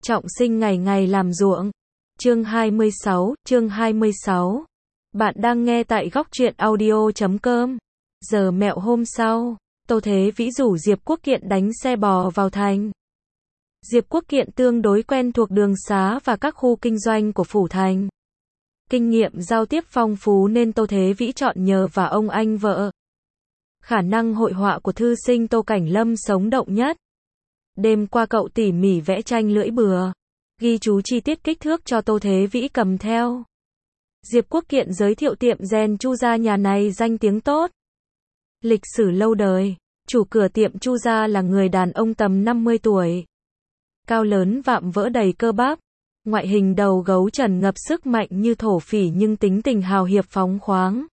trọng sinh ngày ngày làm ruộng. Chương 26. Bạn đang nghe tại góc truyện audio.com. Giờ mẹo hôm sau, Tô Thế Vĩ rủ Diệp Quốc Kiện đánh xe bò vào thành. Diệp Quốc Kiện tương đối quen thuộc đường xá và các khu kinh doanh của phủ thành. Kinh nghiệm giao tiếp phong phú nên Tô Thế Vĩ chọn nhờ và ông anh vợ. Khả năng hội họa của thư sinh Tô Cảnh Lâm sống động nhất. Đêm qua cậu tỉ mỉ vẽ tranh lưỡi bừa, ghi chú chi tiết kích thước cho Tô Thế Vĩ cầm theo. Diệp Quốc Kiện giới thiệu tiệm rèn Chu gia nhà này danh tiếng tốt. Lịch sử lâu đời, chủ cửa tiệm Chu gia là người đàn ông tầm 50 tuổi. Cao lớn vạm vỡ đầy cơ bắp, ngoại hình đầu gấu trần ngập sức mạnh như thổ phỉ nhưng tính tình hào hiệp phóng khoáng.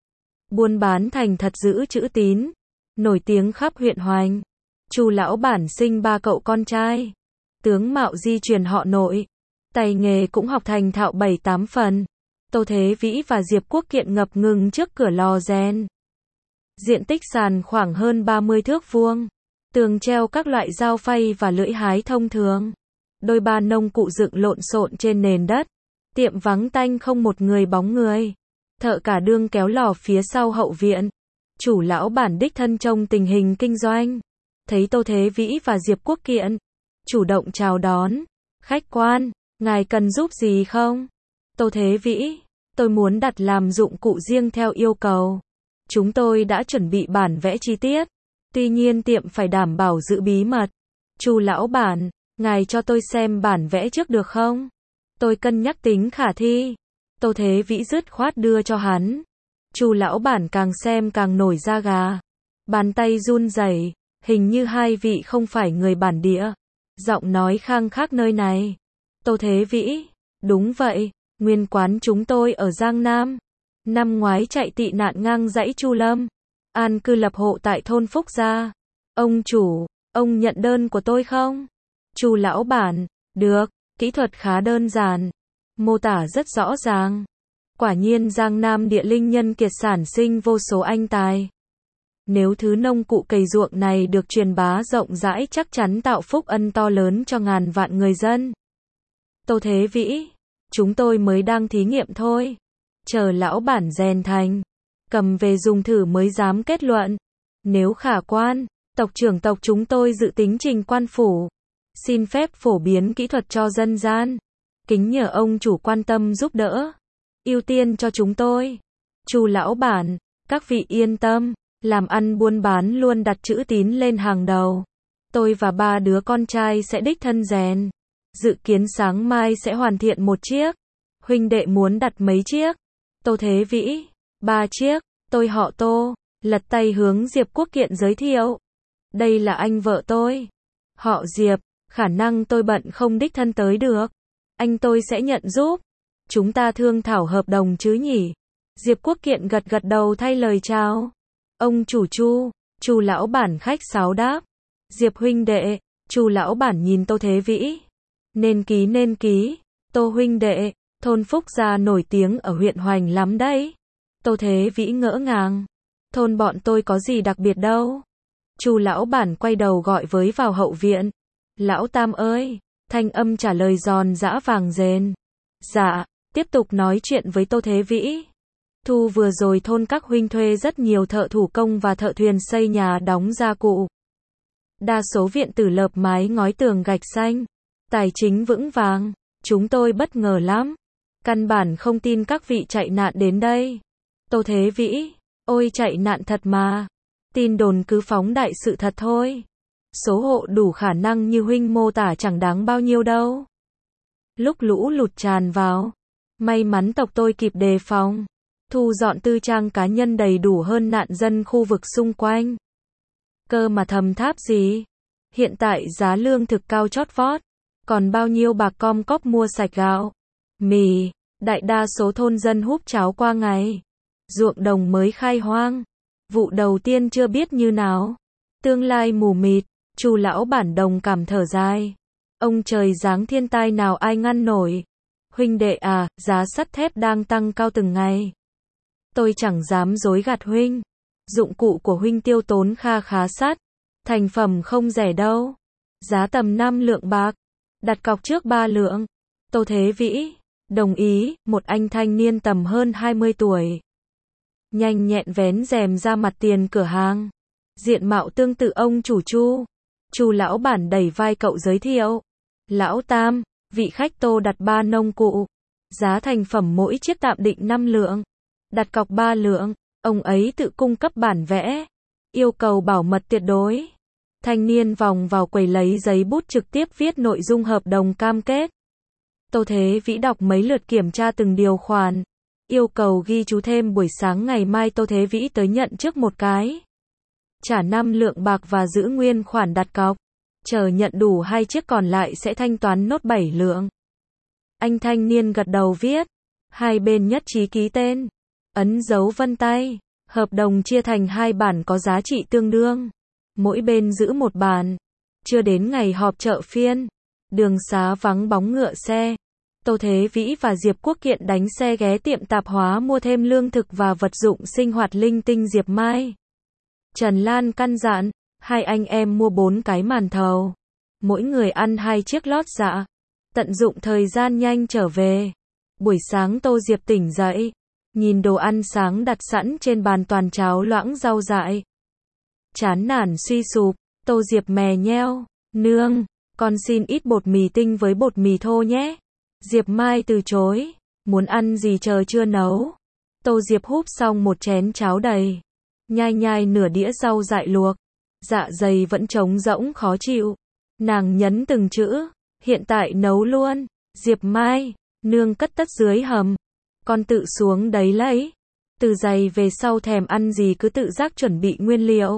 Buôn bán thành thật giữ chữ tín, nổi tiếng khắp huyện Hoành. Chu lão bản sinh 3 cậu con trai. Tướng mạo di truyền họ Nội, tay nghề cũng học thành thạo 7-8 phần. Tô Thế Vĩ và Diệp Quốc Kiện ngập ngừng trước cửa lò rèn. Diện tích sàn khoảng hơn 30 thước vuông. Tường treo các loại dao phay và lưỡi hái thông thường. Đôi ba nông cụ dựng lộn xộn trên nền đất. Tiệm vắng tanh không một người bóng người. Thợ cả đương kéo lò phía sau hậu viện. Chủ lão bản đích thân trông tình hình kinh doanh. Thấy Tô Thế Vĩ và Diệp Quốc Kiện, chủ động chào đón. Khách quan, ngài cần giúp gì không? Tô Thế Vĩ, tôi muốn đặt làm dụng cụ riêng theo yêu cầu. Chúng tôi đã chuẩn bị bản vẽ chi tiết. Tuy nhiên tiệm phải đảm bảo giữ bí mật. Chu lão bản, ngài cho tôi xem bản vẽ trước được không? Tôi cân nhắc tính khả thi. Tô Thế Vĩ dứt khoát đưa cho hắn. Chu lão bản càng xem càng nổi da gà. Bàn tay run rẩy, hình như hai vị không phải người bản địa. Giọng nói khang khác nơi này. Tô Thế Vĩ, đúng vậy, nguyên quán chúng tôi ở Giang Nam. Năm ngoái chạy tị nạn ngang dãy Chu Lâm, an cư lập hộ tại thôn Phúc Gia. Ông chủ, ông nhận đơn của tôi không? Chu lão bản, được, kỹ thuật khá đơn giản, mô tả rất rõ ràng. Quả nhiên Giang Nam địa linh nhân kiệt sản sinh vô số anh tài. Nếu thứ nông cụ cày ruộng này được truyền bá rộng rãi chắc chắn tạo phúc ân to lớn cho ngàn vạn người dân. Tô Thế Vĩ, chúng tôi mới đang thí nghiệm thôi. Chờ lão bản rèn thành, cầm về dùng thử mới dám kết luận. Nếu khả quan, tộc trưởng tộc chúng tôi dự tính trình quan phủ. Xin phép phổ biến kỹ thuật cho dân gian. Kính nhờ ông chủ quan tâm giúp đỡ. Ưu tiên cho chúng tôi. Chu lão bản, các vị yên tâm. Làm ăn buôn bán luôn đặt chữ tín lên hàng đầu. Tôi và 3 đứa con trai sẽ đích thân rèn. Dự kiến sáng mai sẽ hoàn thiện 1 chiếc. Huynh đệ muốn đặt mấy chiếc? Tô Thế Vĩ, 3 chiếc. Tôi họ Tô. Lật tay hướng Diệp Quốc Kiện giới thiệu. Đây là anh vợ tôi. Họ Diệp, khả năng tôi bận không đích thân tới được. Anh tôi sẽ nhận giúp. Chúng ta thương thảo hợp đồng chứ nhỉ? Diệp Quốc Kiện gật gật đầu thay lời chào. Ông chủ Chu lão bản khách sáo đáp. Diệp huynh đệ, Chu lão bản nhìn Tô Thế Vĩ. Nên ký, Tô huynh đệ, thôn Phúc Gia nổi tiếng ở huyện Hoành lắm đấy. Tô Thế Vĩ ngỡ ngàng. Thôn bọn tôi có gì đặc biệt đâu. Chu lão bản quay đầu gọi với vào hậu viện. Lão Tam ơi, thanh âm trả lời giòn giã vàng rền. Dạ, tiếp tục nói chuyện với Tô Thế Vĩ. Thu vừa rồi thôn các huynh thuê rất nhiều thợ thủ công và thợ thuyền xây nhà đóng gia cụ. Đa số viện tử lợp mái ngói tường gạch xanh. Tài chính vững vàng. Chúng tôi bất ngờ lắm. Căn bản không tin các vị chạy nạn đến đây. Tô Thế Vĩ, ôi chạy nạn thật mà. Tin đồn cứ phóng đại sự thật thôi. Số hộ đủ khả năng như huynh mô tả chẳng đáng bao nhiêu đâu. Lúc lũ lụt tràn vào, may mắn tộc tôi kịp đề phòng. Thu dọn tư trang cá nhân đầy đủ hơn nạn dân khu vực xung quanh. Cơ mà thầm tháp gì? Hiện tại giá lương thực cao chót vót. Còn bao nhiêu bạc com cóp mua sạch gạo, mì, đại đa số thôn dân húp cháo qua ngày. Ruộng đồng mới khai hoang. Vụ đầu tiên chưa biết như nào. Tương lai mù mịt, Chu lão bản đồng cảm thở dài. Ông trời giáng thiên tai nào ai ngăn nổi. Huynh đệ à, giá sắt thép đang tăng cao từng ngày. Tôi chẳng dám dối gạt huynh. Dụng cụ của huynh tiêu tốn kha khá sắt. Thành phẩm không rẻ đâu. Giá tầm 5 lượng bạc. Đặt cọc trước 3 lượng. Tô Thế Vĩ đồng ý, một anh thanh niên tầm hơn 20 tuổi. Nhanh nhẹn vén rèm ra mặt tiền cửa hàng. Diện mạo tương tự ông chủ Chu. Chu lão bản đẩy vai cậu giới thiệu. Lão Tam, vị khách Tô đặt 3 nông cụ. Giá thành phẩm mỗi chiếc tạm định 5 lượng. Đặt cọc 3 lượng. Ông ấy tự cung cấp bản vẽ. Yêu cầu bảo mật tuyệt đối. Thanh niên vòng vào quầy lấy giấy bút trực tiếp viết nội dung hợp đồng cam kết. Tô Thế Vĩ đọc mấy lượt kiểm tra từng điều khoản. Yêu cầu ghi chú thêm buổi sáng ngày mai Tô Thế Vĩ tới nhận trước một cái. Trả 5 lượng bạc và giữ nguyên khoản đặt cọc. Chờ nhận đủ 2 chiếc còn lại sẽ thanh toán nốt 7 lượng. Anh thanh niên gật đầu viết. Hai bên nhất trí ký tên. Ấn dấu vân tay. Hợp đồng chia thành 2 bản có giá trị tương đương. Mỗi bên giữ một bản. Chưa đến ngày họp chợ phiên. Đường xá vắng bóng ngựa xe. Tô Thế Vĩ và Diệp Quốc Kiện đánh xe ghé tiệm tạp hóa mua thêm lương thực và vật dụng sinh hoạt linh tinh Diệp Mai. Trần Lan căn dặn, 2 anh em mua 4 cái màn thầu. Mỗi người ăn 2 chiếc lót dạ. Tận dụng thời gian nhanh trở về. Buổi sáng Tô Diệp tỉnh dậy. Nhìn đồ ăn sáng đặt sẵn trên bàn toàn cháo loãng rau dại. Chán nản suy sụp, Tô Diệp mè nheo. Nương, con xin ít bột mì tinh với bột mì thô nhé. Diệp Mai từ chối. Muốn ăn gì chờ chưa nấu. Tô Diệp húp xong một chén cháo đầy. Nhai nhai nửa đĩa rau dại luộc. Dạ dày vẫn trống rỗng khó chịu. Nàng nhấn từng chữ. Hiện tại nấu luôn. Diệp Mai, nương cất tất dưới hầm. Con tự xuống đấy lấy. Từ giày về sau thèm ăn gì cứ tự giác chuẩn bị nguyên liệu.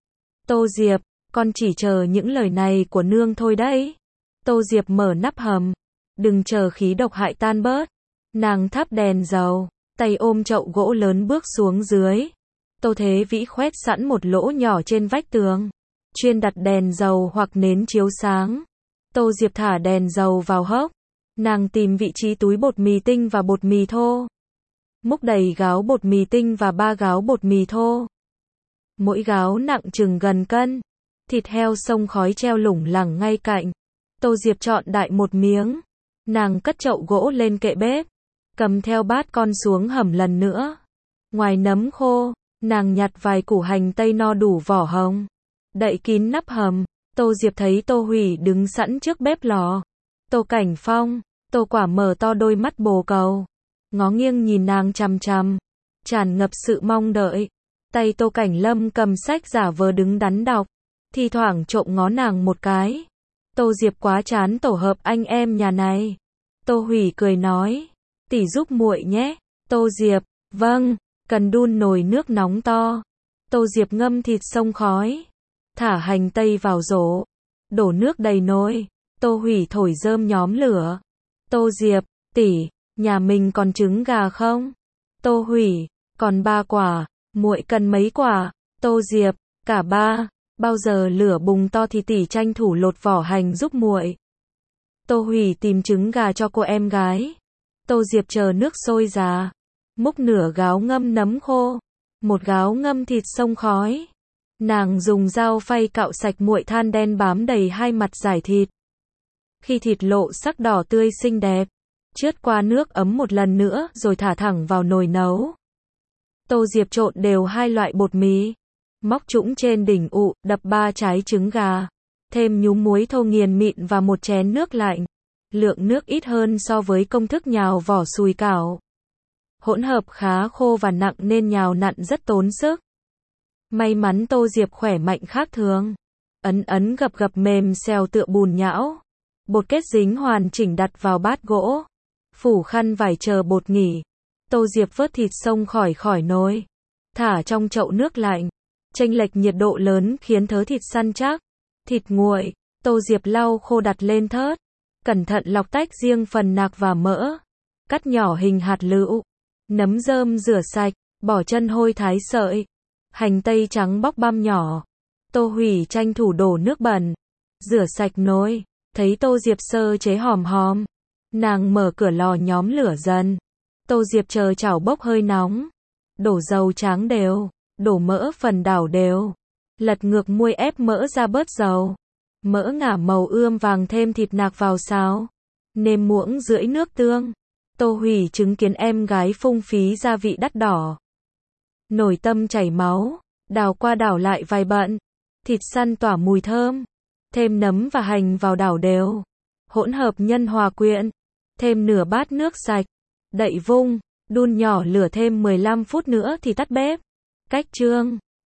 Tô Diệp, con chỉ chờ những lời này của nương thôi đấy. Tô Diệp mở nắp hầm. Đừng chờ khí độc hại tan bớt. Nàng thắp đèn dầu. Tay ôm chậu gỗ lớn bước xuống dưới. Tô Thế Vĩ khoét sẵn một lỗ nhỏ trên vách tường. Chuyên đặt đèn dầu hoặc nến chiếu sáng. Tô Diệp thả đèn dầu vào hốc. Nàng tìm vị trí túi bột mì tinh và bột mì thô. Múc đầy gáo bột mì tinh và 3 gáo bột mì thô. Mỗi gáo nặng chừng gần cân. Thịt heo xông khói treo lủng lẳng ngay cạnh. Tô Diệp chọn đại một miếng. Nàng cất chậu gỗ lên kệ bếp. Cầm theo bát con xuống hầm lần nữa. Ngoài nấm khô, nàng nhặt vài củ hành tây no đủ vỏ hồng. Đậy kín nắp hầm. Tô Diệp thấy Tô Hủy đứng sẵn trước bếp lò. Tô Cảnh Phong, Tô Quả mở to đôi mắt bồ cầu. Ngó nghiêng nhìn nàng chằm chằm. Tràn ngập sự mong đợi. Tay Tô Cảnh Lâm cầm sách giả vờ đứng đắn đọc. Thi thoảng trộm ngó nàng một cái. Tô Diệp quá chán tổ hợp anh em nhà này. Tô Hủy cười nói. Tỷ giúp muội nhé. Tô Diệp, vâng, cần đun nồi nước nóng to. Tô Diệp ngâm thịt xông khói. Thả hành tây vào rổ. Đổ nước đầy nồi. Tô Hủy thổi rơm nhóm lửa. Tô Diệp, tỷ, nhà mình còn trứng gà không? Tô Hủy, còn 3 quả, muội cần mấy quả? Tô Diệp, cả 3. Bao giờ lửa bùng to thì tỷ tranh thủ lột vỏ hành giúp muội. Tô Hủy tìm trứng gà cho cô em gái. Tô Diệp chờ nước sôi ra. Múc nửa gáo ngâm nấm khô. 1 gáo ngâm thịt xông khói. Nàng dùng dao phay cạo sạch muội than đen bám đầy 2 mặt giải thịt. Khi thịt lộ sắc đỏ tươi xinh đẹp, trớt qua nước ấm một lần nữa rồi thả thẳng vào nồi nấu. Tô Diệp trộn đều 2 loại bột mì. Móc trũng trên đỉnh ụ, đập 3 trái trứng gà. Thêm nhúm muối thô nghiền mịn và 1 chén nước lạnh. Lượng nước ít hơn so với công thức nhào vỏ sùi cảo. Hỗn hợp khá khô và nặng nên nhào nặn rất tốn sức. May mắn Tô Diệp khỏe mạnh khác thường. Ấn ấn gập gập mềm xèo tựa bùn nhão. Bột kết dính hoàn chỉnh đặt vào bát gỗ. Phủ khăn vải chờ bột nghỉ. Tô Diệp vớt thịt xông khỏi nồi. Thả trong chậu nước lạnh. Chênh lệch nhiệt độ lớn khiến thớ thịt săn chắc. Thịt nguội. Tô Diệp lau khô đặt lên thớt. Cẩn thận lọc tách riêng phần nạc và mỡ. Cắt nhỏ hình hạt lựu. Nấm rơm rửa sạch. Bỏ chân hôi thái sợi. Hành tây trắng bóc băm nhỏ. Tô Hủy tranh thủ đổ nước bẩn. Rửa sạch nồi. Thấy Tô Diệp sơ chế hòm hòm. Nàng mở cửa lò nhóm lửa dần. Tô Diệp chờ chảo bốc hơi nóng. Đổ dầu tráng đều. Đổ mỡ phần đảo đều. Lật ngược muôi ép mỡ ra bớt dầu. Mỡ ngả màu ươm vàng thêm thịt nạc vào xào. Nêm muỗng rưỡi nước tương. Tô Hủy chứng kiến em gái phung phí gia vị đắt đỏ. Nổi tâm chảy máu, đảo qua đảo lại vài bận. Thịt săn tỏa mùi thơm. Thêm nấm và hành vào đảo đều. Hỗn hợp nhân hòa quyện. Thêm nửa bát nước sạch. Đậy vung, đun nhỏ lửa thêm 15 phút nữa thì tắt bếp. Cách chưng.